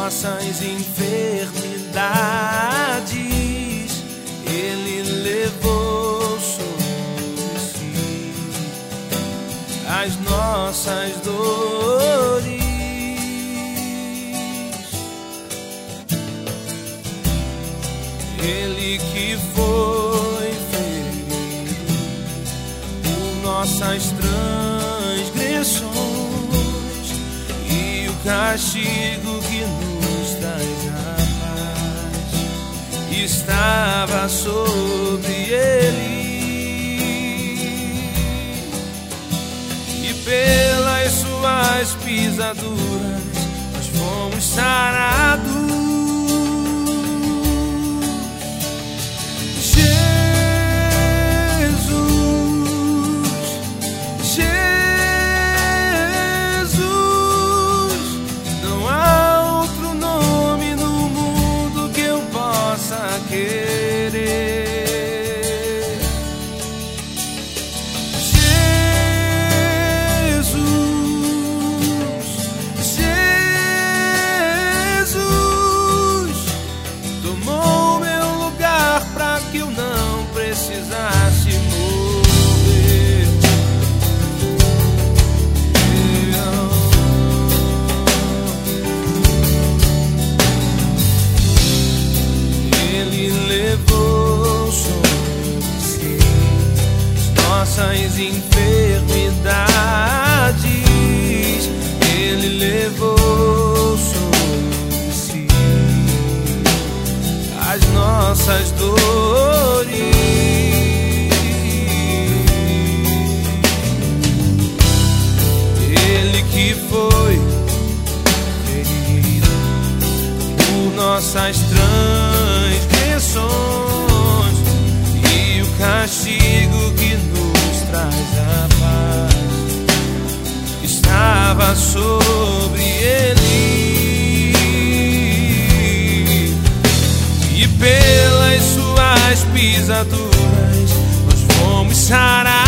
nossas enfermidades Ele levou sobre si, as nossas dores. Ele que foi ferido por nossas transgressões, e o castigo que nos traz a paz estava sobre ele, e pelas suas pisaduras nós fomos sarados. Nossas enfermidades Ele levou sobre si, as nossas dores. Ele que foi ferido por nossas transgressões, e o castigo que nos traz a paz estava sobre ele, e pelas suas pisaduras nós fomos sarados.